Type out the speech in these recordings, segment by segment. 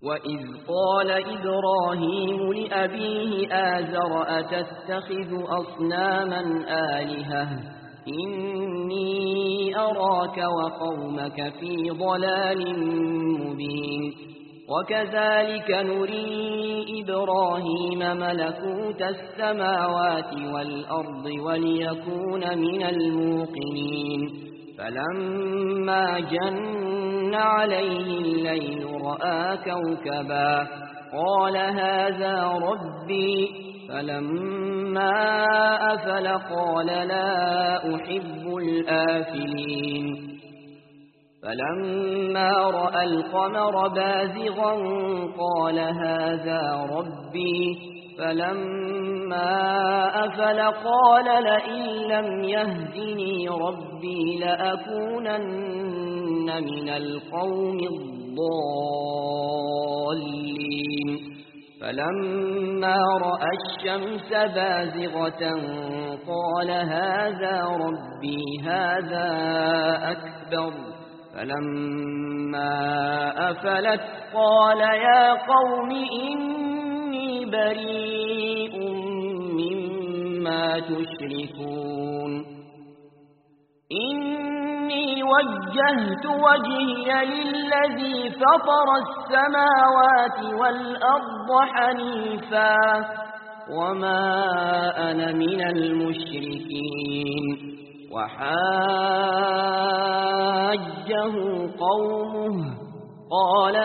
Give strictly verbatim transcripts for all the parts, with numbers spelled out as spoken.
وإذ قال إبراهيم لأبيه آزر أتتخذ أصناما آلهة إني أراك وقومك في ضلال مبين وكذلك نري إبراهيم ملكوت السماوات والأرض وليكون من الموقنين فلما جن عليه الليل رأى كوكبا قال هذا ربي فلما أفل قال لا أحب الآفلين فلما رأى القمر بازغا قال هذا ربي فلما أفل قال لئن لم يهدني ربي لأكونن من القوم الضالين فلما رأى الشمس بازغة قال هذا ربي هذا أكبر فلما أفلت قال يا قوم إني بريء مما تشركون إني وجهت وجهي للذي فطر السماوات والأرض حنيفا وما أنا من المشركين وحاجه قومه قال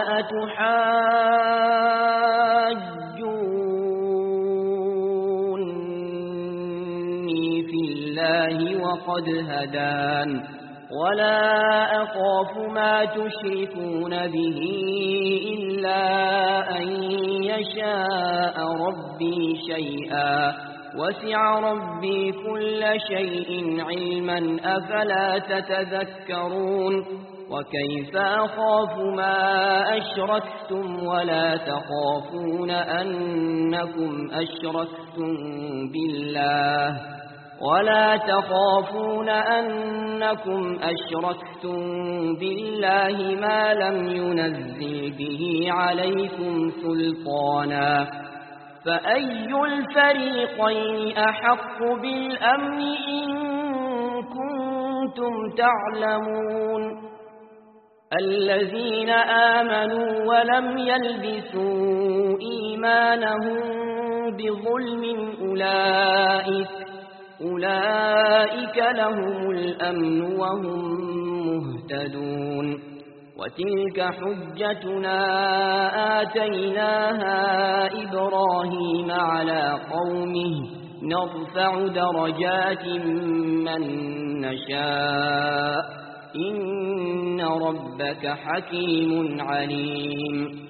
أتحاجوني في الله وقد هدان ولا أخاف ما تشركون به إلا أن يشاء ربي شيئا وسع ربي كل شيء علما أفلا تتذكرون وكيف أخاف ما أشركتم ولا تخافون أنكم أشركتم بالله ولا تخافون أنكم أشركتم بالله ما لم ينزل به عليكم سلطانا فأي الفريقين أحق بالأمن إن كنتم تعلمون الذين آمنوا ولم يلبسوا إيمانهم بظلم أولئك أولئك لهم الأمن وهم مهتدون وتلك حجتنا آتيناها إبراهيم على قومه نرفع درجات من نشاء إن ربك حكيم عليم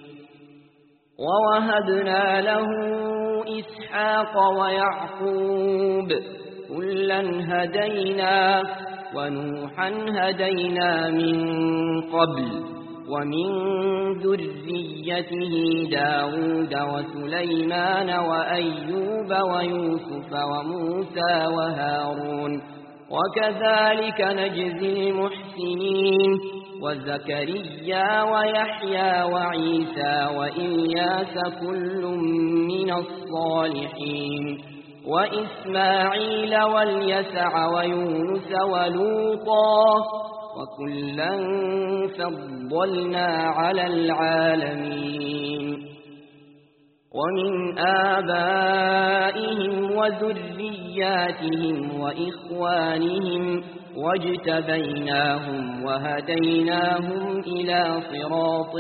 ووهبنا له إسحاق ويعقوب كلا هدينا ونوحا هدينا من قبل ومن ذريته داود وسليمان وأيوب ويوسف وموسى وهارون وكذلك نجزي المحسنين وزكريا ويحيى وعيسى وإلياس كل من الصالحين وإسماعيل واليسع ويونس ولوطا وكلا فضلنا على العالمين ومن آبائهم وذرياتهم وإخوانهم واجتبيناهم وهديناهم إلى صراط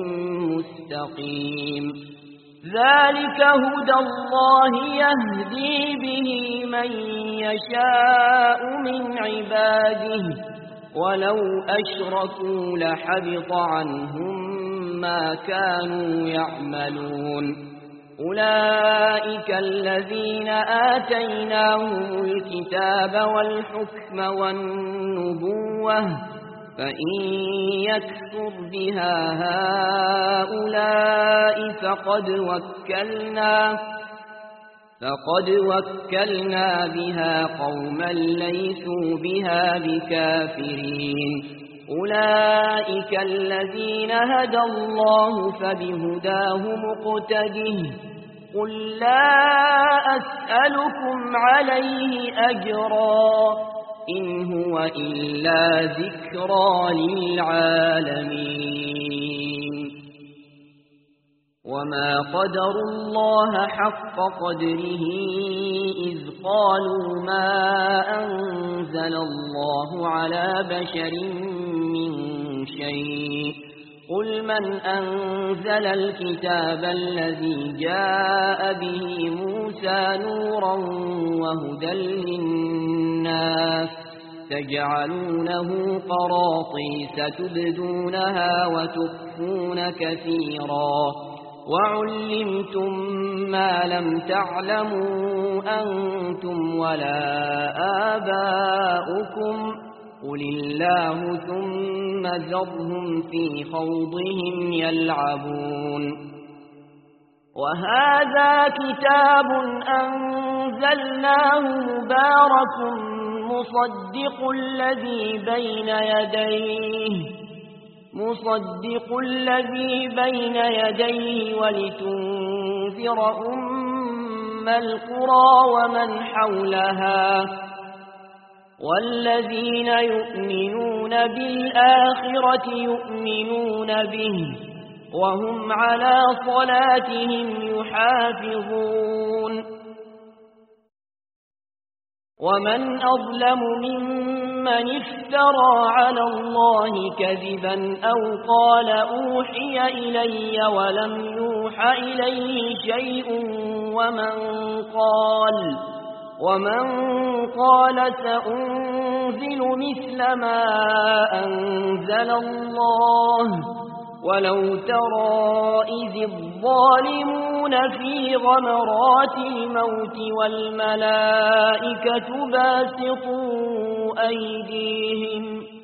مستقيم ذلك هدى الله يهدي به من يشاء من عباده ولو أشركوا لحبط عنهم ما كانوا يعملون أولئك الذين آتيناهم الكتاب والحكم والنبوة فإن يكفر بها هؤلاء فقد وكلنا فقد وكلنا بها قوما ليسوا بها بكافرين أولئك الذين هدى الله فبهداه مقتده قل لا أسألكم عليه أجرا إن هو إلا ذكرى للعالمين وما قدروا الله حق قدره إذ قالوا ما أنزل الله على بشر من شيء قل من أنزل الكتاب الذي جاء به موسى نورا وهدى للناس تجعلونه قراطيس تبدونها وتخفون كثيرا وعلمتم ما لم تعلموا أنتم ولا آباؤكم قل الله ثم ذرهم في خوضهم يلعبون وهذا كتاب أنزلناه مبارك مصدق الذي بين يديه مصدق الذي بين يديه ولتنذر أم القرى ومن حولها والذين يؤمنون بالآخرة يؤمنون به وهم على صلاتهم يحافظون ومن أظلم ممن افترى على الله كذبا أو قال أوحي إلي ولم يوح إليه شيء ومن قال ومن قال سأنزل مثل ما أنزل الله ولو ترى إذ الظالمون في غمرات الموت والملائكة باسطوا أيديهم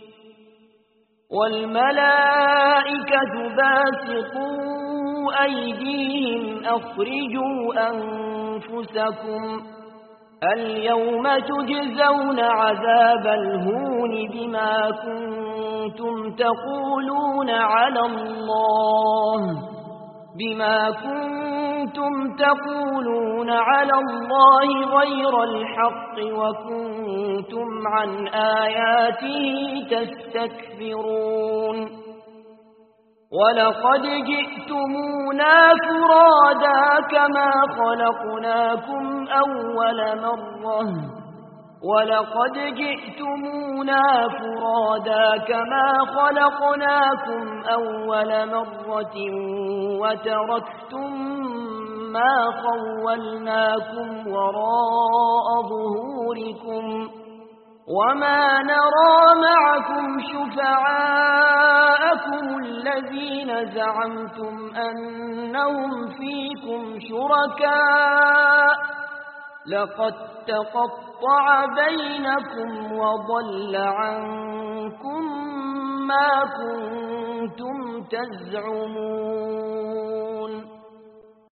والملائكة باسطوا أيديهم أخرجوا أنفسكم اليوم تجزون عذاب الهون بما كنتم تقولون على الله بما كنتم تقولون على الله غير الحق وكنتم عن آياته تستكبرون ولقد جئتمونا فرادا كما خلقناكم أول مرة ولقد جئتمونا فرادا كما خلقناكم أول مرة وتركتم ما خولناكم وراء ظهوركم وما نرى معكم شفعاءكم الذين زعمتم أنهم فيكم شركاء لقد تقطع بينكم وضل عنكم ما كنتم تزعمون